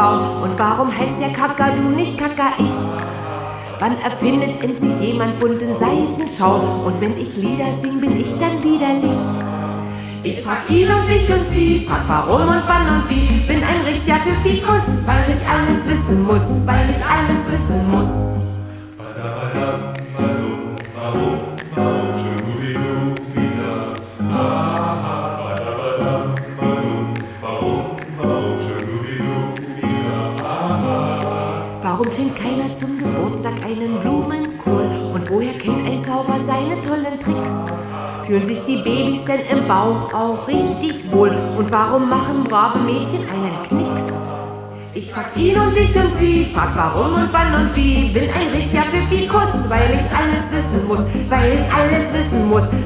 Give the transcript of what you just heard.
Baum. Und warum heißt der Kakadu nicht Kaka-Ich? Wann erfindet endlich jemand bunten Seifenschaum? Und wenn ich Lieder sing, bin ich dann liederlich? Ich frag ihn und dich und sie, frag warum und wann und wie. Bin ein richtiger Pfiffikus, weil ich alles wissen muss, weil ich alles wissen muss. Warum schenkt keiner zum Geburtstag einen Blumenkohl? Und woher kennt ein Zauber seine tollen Tricks? Fühlen sich die Babys denn im Bauch auch richtig wohl? Und warum machen brave Mädchen einen Knicks? Ich frag ihn und dich und sie, frag warum und wann und wie. Bin ein richtiger Pfiffikus, weil ich alles wissen muss, weil ich alles wissen muss.